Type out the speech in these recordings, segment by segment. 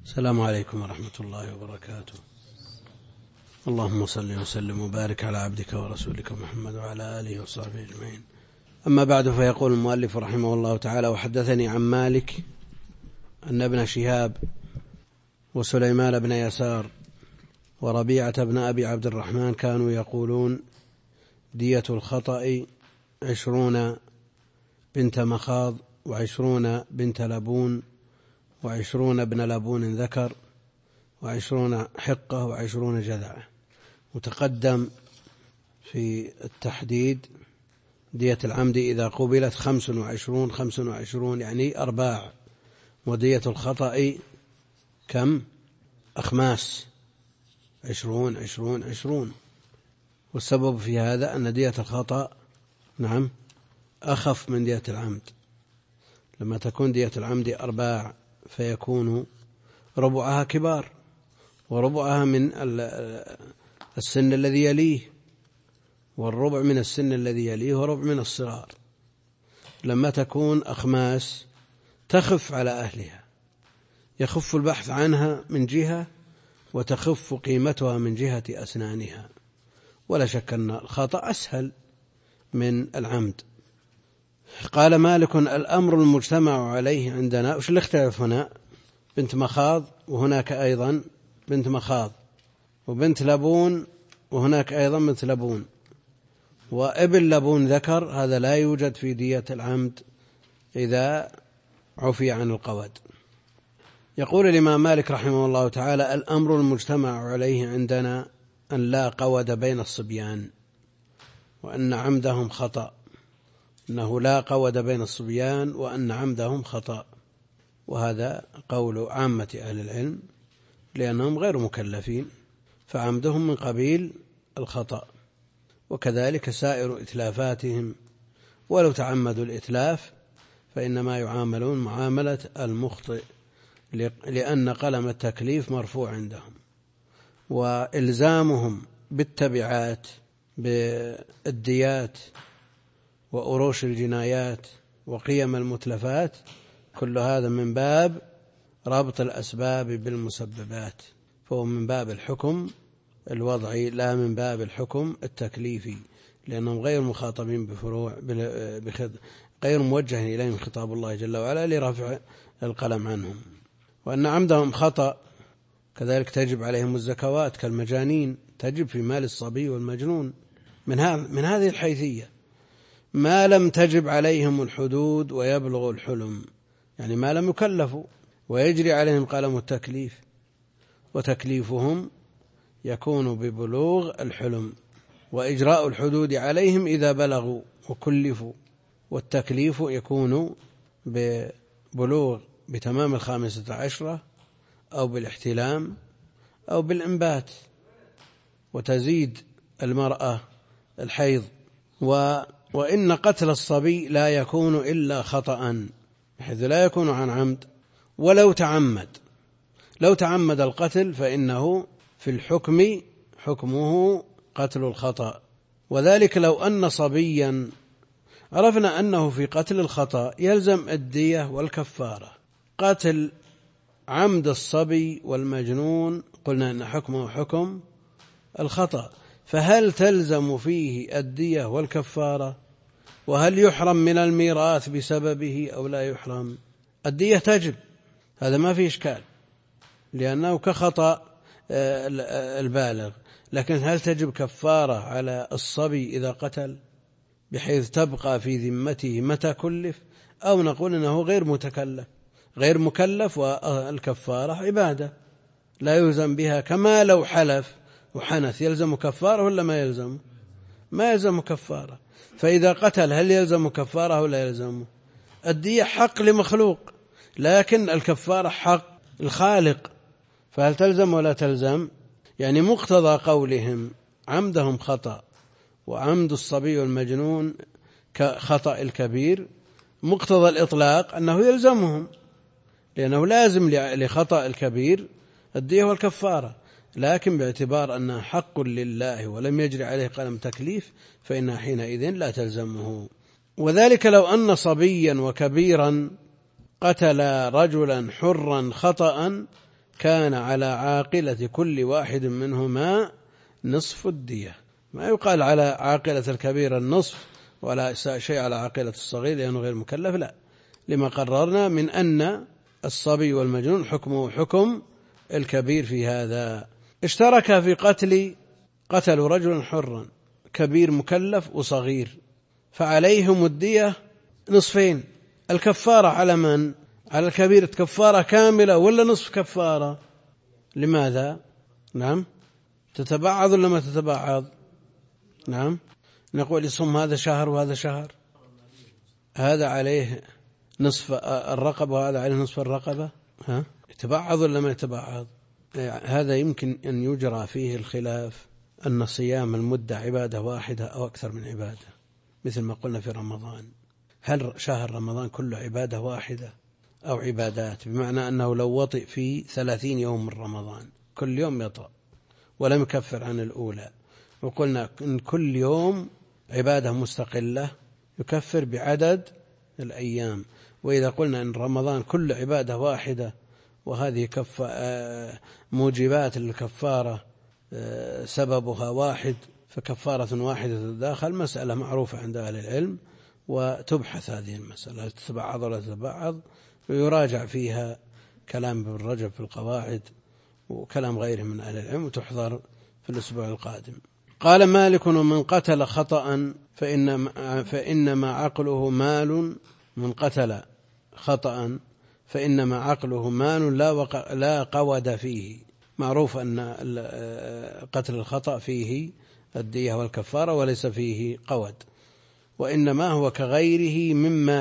السلام عليكم ورحمة الله وبركاته. اللهم صل وسلم وبارك على عبدك ورسولك محمد وعلى آله وصحبه أجمعين. أما بعد، فيقول المؤلف رحمه الله تعالى: وحدثني عن مالك أن ابن شهاب وسليمان بن يسار وربيعة بن أبي عبد الرحمن كانوا يقولون: دية الخطأ 20 بنت مخاض 20 بنت لبون 20 ابن لبون ذكر 20 حقة 20 جذعة. وتقدم في التحديد دية العمد إذا قبلت 25 يعني أرباع، ودية الخطأ كم؟ أخماس 20. والسبب في هذا أن دية الخطأ أخف من دية العمد. لما تكون دية العمد أرباع فيكون ربعها كبار، وربعها من السن الذي يليه، والربع من السن الذي يليه وربع من الصغار. لما تكون أخماس تخف على أهلها، يخف البحث عنها من جهة وتخف قيمتها من جهة أسنانها. ولا شك أن الخطأ أسهل من العمد. قال مالك: الأمر المجتمع عليه عندنا. وش اللي اختلف هنا؟ بنت مخاض وهناك أيضا بنت مخاض، وبنت لبون وهناك أيضا بنت لبون، وابن لبون ذكر. هذا لا يوجد في دية العمد إذا عفي عن القود. يقول الإمام مالك رحمه الله تعالى: الأمر المجتمع عليه عندنا أن لا قود بين الصبيان، وأن عمدهم خطأ، أنه لا قود بين الصبيان وأن عمدهم خطأ. وهذا قول عامة أهل العلم، لأنهم غير مكلفين، فعمدهم من قبيل الخطأ. وكذلك سائر إتلافاتهم، ولو تعمدوا الإتلاف فإنما يعاملون معاملة المخطئ، لأن قلم التكليف مرفوع عندهم. وإلزامهم بالتبعات بالديات وأروش الجنايات وقيم المتلفات، كل هذا من باب ربط الأسباب بالمسببات، فهو من باب الحكم الوضعي لا من باب الحكم التكليفي، لأنهم غير مخاطبين بفروع، غير موجه إليهم خطاب الله جل وعلا لرفع القلم عنهم. وأن عمدهم خطأ، كذلك تجب عليهم الزكوات كالمجانين، تجب في مال الصبي والمجنون من هذه الحيثية، ما لم تجب عليهم الحدود ويبلغ الحلم، يعني ما لم يكلفوا ويجري عليهم قلم التكليف. وتكليفهم يكون ببلوغ الحلم، وإجراء الحدود عليهم إذا بلغوا وكلفوا. والتكليف يكون ببلوغ بتمام 15 أو بالاحتلام أو بالإنبات. وتزيد المرأة الحيض. وإن قتل الصبي لا يكون إلا خطأ، بحيث لا يكون عن عمد. ولو تعمد القتل فإنه في الحكم حكمه قتل الخطأ. وذلك لو أن صبيا، عرفنا أنه في قتل الخطأ يلزم الدية والكفارة. قتل عمد الصبي والمجنون قلنا أن حكمه حكم الخطأ، فهل تلزم فيه الدية والكفارة؟ وهل يحرم من الميراث بسببه أو لا يحرم؟ الدية تجب، هذا ما فيه إشكال، لأنه كخطأ البالغ. لكن هل تجب كفارة على الصبي إذا قتل بحيث تبقى في ذمته متى كلف؟ أو نقول أنه غير مكلف والكفارة عبادة لا يلزم بها، كما لو حلف وحنث يلزم كفارة ولا ما يلزم؟ ما يلزم كفارة. فإذا قتل هل يلزم كفارة ولا يلزم؟ الدية حق لمخلوق، لكن الكفارة حق الخالق، فهل تلزم ولا تلزم؟ يعني مقتضى قولهم عمدهم خطأ وعمد الصبي والمجنون كخطأ الكبير، مقتضى الإطلاق أنه يلزمهم، لأنه لازم لخطأ الكبير الدية والكفارة. لكن باعتبار أنها حق لله ولم يجري عليه قلم تكليف فإنها حينئذ لا تلزمه. وذلك لو أن صبيا وكبيرا قتل رجلا حرا خطأ كان على عاقلة كل واحد منهما نصف الدية. ما يقال على عاقلة الكبير النصف ولا شيء على عاقلة الصغير لأنه غير مكلف، لا، لما قررنا من أن الصبي والمجنون حكمه حكم الكبير في هذا. اشترك في قتلوا رجلا حرا، كبير مكلف وصغير، فعليهم الدية نصفين. الكفارة على من؟ على الكبير كفارة كاملة ولا نصف كفارة؟ لماذا؟ نعم، تتبعض ولا ما تتبعض؟ نعم، نقول يصوم هذا شهر وهذا شهر، هذا عليه نصف الرقبة وهذا عليه نصف الرقبة، يتبعض ولا ما يتبعض؟ هذا يمكن أن يجرى فيه الخلاف، أن صيام المدة عبادة واحدة أو أكثر من عبادة، مثل ما قلنا في رمضان، هل شهر رمضان كله عبادة واحدة أو عبادات؟ بمعنى أنه لو وطئ في 30 يوم من رمضان كل يوم يطأ ولم يكفر عن الأولى، وقلنا إن كل يوم عبادة مستقلة يكفر بعدد الأيام. وإذا قلنا إن رمضان كل عبادة واحدة وهذه موجبات الكفارة سببها واحد فكفارة واحدة تتداخل، مسألة معروفة عند أهل العلم وتبحث هذه المسألة تتبعض ولا تتبعض، ويراجع فيها كلام ابن رجب في القواعد وكلام غيره من أهل العلم، وتحضر في الأسبوع القادم. قال مالك: من قتل خطأ فإنما عقله مال، من قتل خطأ فإنما عقله مال لا قود فيه. معروف أن قتل الخطأ فيه الدية والكفارة وليس فيه قود، وإنما هو كغيره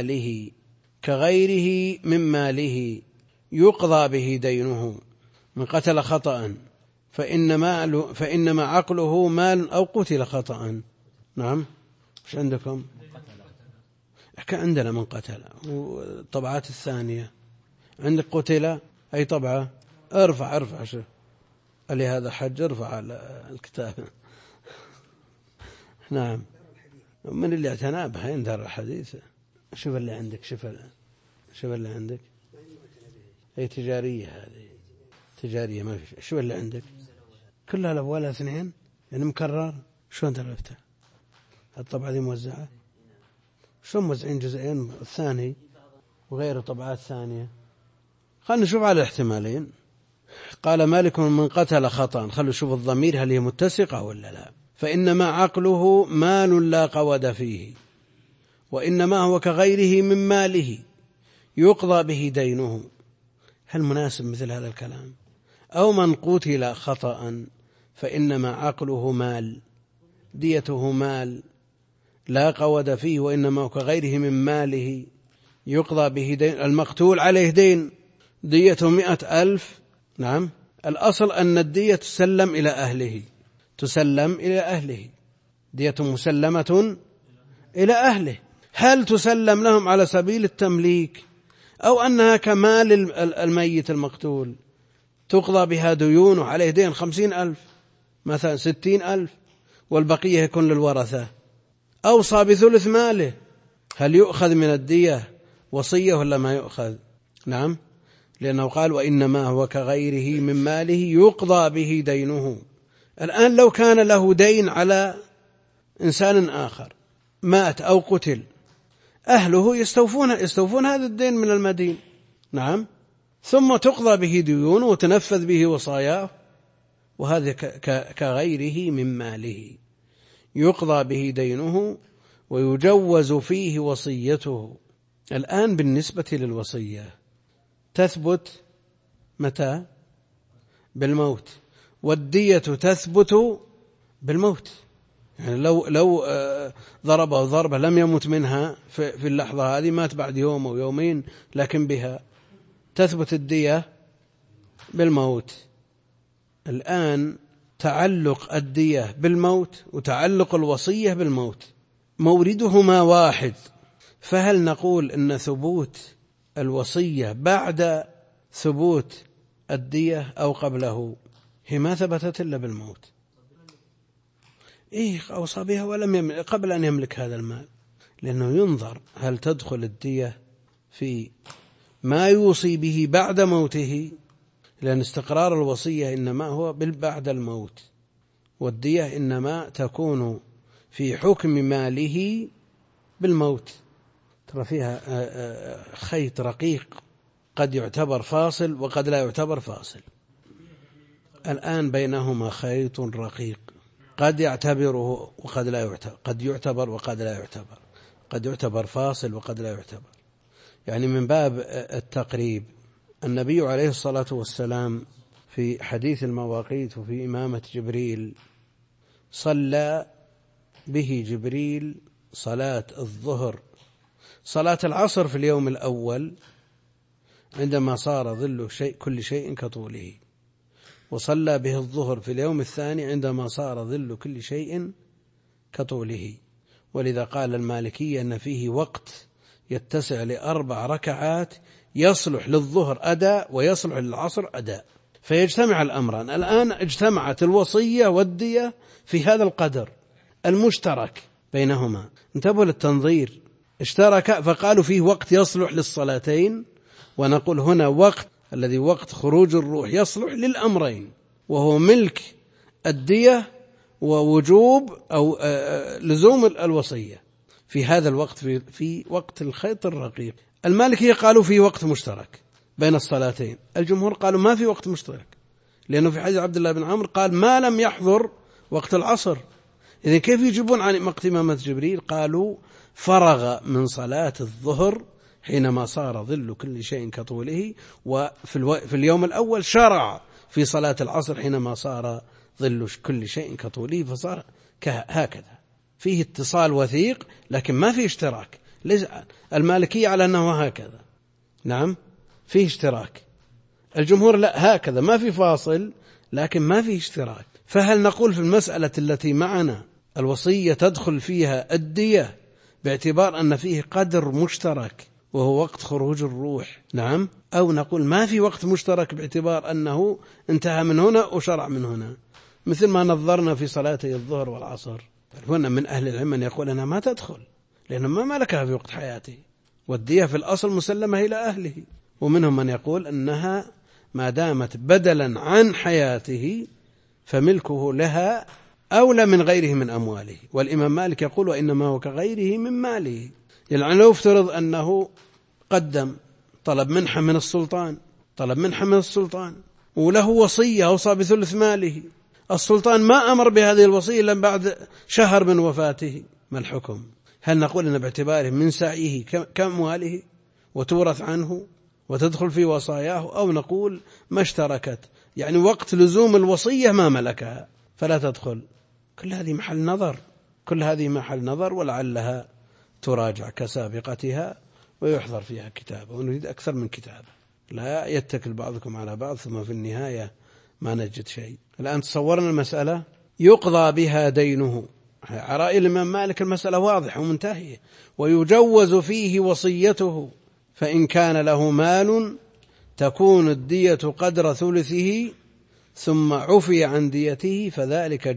من ماله يقضى به دينه. من قتل خطأ فإنما عقله مال أو قتل خطأ. نعم، مش عندكم؟ عندنا من قتل، والطبعات الثانية عندك قتل أي طبعة؟ ارفع شوف اللي هذا حج، ارفع على الكتاب. نعم، من اللي اعتنى بها يندر الحديث. شوف اللي عندك، شوف اللي عندك، هي تجارية، هذه تجارية ما في. شوف اللي عندك كلها الأول اثنين يعني مكرر. شلون تلفتها؟ الطبعة دي موزعة، شلون موزعين جزئين الثاني وغير طبعات ثانية؟ خلنا نشوف على الاحتمالين. قال مالك: من قتل خطأ، خلوا نشوف الضمير هل هي متسقة ولا لا. فإنما عقله مال لا قود فيه، وإنما هو كغيره من ماله يقضى به دينه. هل مناسب مثل هذا الكلام؟ أو من قتل خطأ فإنما عقله مال، ديته مال لا قود فيه، وإنما هو كغيره من ماله يقضى به دين. المقتول عليه دين ديته 100,000. نعم، الأصل أن الدية تسلم إلى أهله، دية مسلمة إلى أهله. هل تسلم لهم على سبيل التمليك أو أنها كمال الميت المقتول تقضى بها ديونه؟ عليه دين 50,000 مثلا 60,000 والبقية يكون للورثة، أوصى بثلث ماله، هل يؤخذ من الدية وصية ولا ما يؤخذ؟ نعم، لأنه قال: وإنما هو كغيره من ماله يقضى به دينه. الآن لو كان له دين على إنسان آخر مات أو قتل، أهله يستوفون هذا الدين من المدين. نعم، ثم تقضى به ديونه وتنفذ به وصاياه، وهذا كغيره من ماله يقضى به دينه ويجوز فيه وصيته. الآن بالنسبة للوصية تثبت متى؟ بالموت، والدية تثبت بالموت. يعني لو ضربه ضربة لم يمت منها في اللحظة هذه، مات بعد يوم أو يومين، لكن بها تثبت الدية بالموت. الآن تعلق الدية بالموت وتعلق الوصية بالموت موردهما واحد، فهل نقول إن ثبوت الوصية بعد ثبوت الدية أو قبله؟ هي ما ثبتت إلا بالموت. أوصى بها قبل أن يملك هذا المال، لأنه ينظر هل تدخل الدية في ما يوصي به بعد موته لأن استقرار الوصية إنما هو بعد الموت، والدية إنما تكون في حكم ماله بالموت. ترى فيها خيط رقيق، قد يعتبر فاصل وقد لا يعتبر فاصل. الآن بينهما خيط رقيق قد يعتبره وقد لا يعتبر، قد يعتبر وقد لا يعتبر، قد يعتبر فاصل وقد لا يعتبر. يعني من باب التقريب، النبي عليه الصلاة والسلام في حديث المواقيت وفي إمامة جبريل صلى به جبريل صلاة الظهر، صلاة العصر في اليوم الأول عندما صار ظل كل شيء كطوله، وصلى به الظهر في اليوم الثاني عندما صار ظل كل شيء كطوله. ولذا قال المالكية أن فيه وقت يتسع ل4 ركعات يصلح للظهر أداء ويصلح للعصر أداء، فيجتمع الأمران. الآن اجتمعت الوصية والدية في هذا القدر المشترك بينهما. انتبهوا للتنظير، اشترك فقالوا فيه وقت يصلح للصلاتين، ونقول هنا وقت الذي وقت خروج الروح يصلح للأمرين، وهو ملك الدية ووجوب أو لزوم الوصية في هذا الوقت، في وقت الخيط الرقيق. المالكية قالوا في وقت مشترك بين الصلاتين، الجمهور قالوا ما في وقت مشترك، لأنه في حديث عبد الله بن عمرو قال ما لم يحضر وقت العصر. إذن كيف يجيبون عن وقت إمامة جبريل؟ قالوا فرغ من صلاة الظهر حينما صار ظل كل شيء كطوله، وفي اليوم الأول شرع في صلاة العصر حينما صار ظل كل شيء كطوله، فصار هكذا. فيه اتصال وثيق لكن ما فيه اشتراك. المالكية على أنه هكذا، نعم فيه اشتراك. الجمهور لا، هكذا ما في فاصل لكن ما فيه اشتراك. فهل نقول في المسألة التي معنا الوصية تدخل فيها الدية باعتبار أن فيه قدر مشترك وهو وقت خروج الروح، نعم، أو نقول ما في وقت مشترك باعتبار أنه انتهى من هنا وشرع من هنا، مثل ما نظرنا في صلاتي الظهر والعصر. هنا من أهل العلم من يقول أنها ما تدخل لأنه ما ملكها في وقت حياته، والدية في الأصل مسلمة إلى أهله. ومنهم من يقول أنها ما دامت بدلا عن حياته فملكه لها أولى من غيره من أمواله. والإمام مالك يقول وإنما هو كغيره من ماله. يعني لو افترض أنه قدم طلب منحة من السلطان وله وصية أوصى بثلث ماله، السلطان ما أمر بهذه الوصية إلا بعد شهر من وفاته، ما الحكم؟ هل نقول أن باعتباره من سعيه كأمواله وتورث عنه وتدخل في وصاياه، أو نقول ما اشتركت يعني وقت لزوم الوصية ما ملكها فلا تدخل؟ كل هذه محل نظر ولعلها تراجع كسابقتها ويحضر فيها كتابة، ونريد أكثر من كتابة، لا يتكل بعضكم على بعض ثم في النهاية ما نجد شيء. الآن تصورنا المسألة يقضى بها دينه، على رأي الإمام مالك المسألة واضحة ومنتهية، ويجوز فيه وصيته، فإن كان له مال تكون الدية قدر ثلثه ثم عفي عن ديته فذلك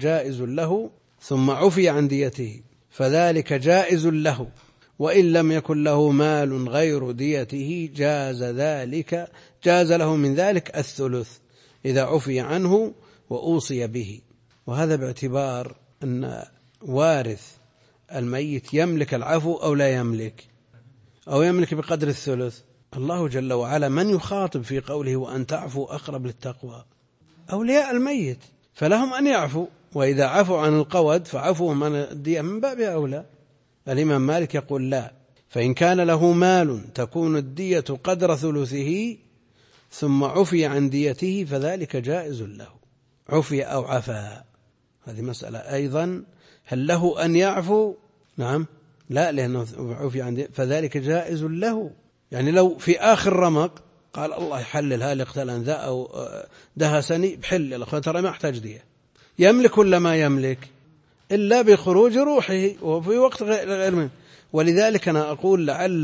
جائز له، وإن لم يكن له مال غير ديته جاز له من ذلك الثلث إذا عفي عنه وأوصي به. وهذا باعتبار أن وارث الميت يملك العفو أو لا يملك، أو يملك بقدر الثلث. الله جل وعلا من يخاطب في قوله وأن تعفوا أقرب للتقوى؟ أولياء الميت، فلهم أن يعفوا، وإذا عفوا عن القود فعفوهم عن الدية من باب أولى. الإمام مالك يقول لا، فإن كان له مال تكون الدية قدر ثلثه ثم عفي عن ديته فذلك جائز له. عفي أو عفا، هذه مسألة أيضا، هل له أن يعفو؟ نعم، لا، لأنه عفي عن ديته فذلك جائز له. يعني لو في آخر رمق قال الله يحلل هالي اقتلن ذا أو دهسني بحل الأخوة، ترى ما احتاج دية، يملك ولا ما يملك إلا بخروج روحه وفي وقت غير منه. ولذلك أنا أقول لعل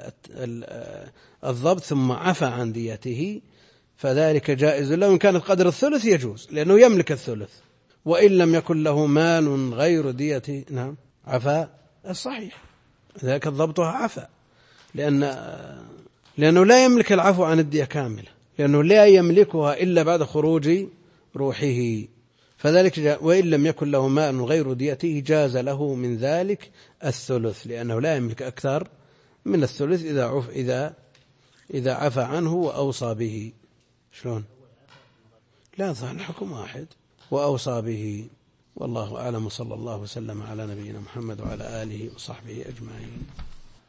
الضبط ثم عفى عن ديته فذلك جائز له، إن كانت قدر الثلث يجوز لأنه يملك الثلث، وإن لم يكن له مال غير ديته نعم عفى الصحيح، ذلك الضبطها عفى، لأنه لا يملك العفو عن الدية كاملة، لأنه لا يملكها إلا بعد خروج روحه، فذلك وإن لم يكن له ماء غير ديته جاز له من ذلك الثلث، لأنه لا يملك أكثر من الثلث إذا عفى عنه وأوصى به. شلون؟ لا، صح، الحكم واحد وأوصى به. والله أعلم، صلى الله وسلم على نبينا محمد وعلى آله وصحبه أجمعين.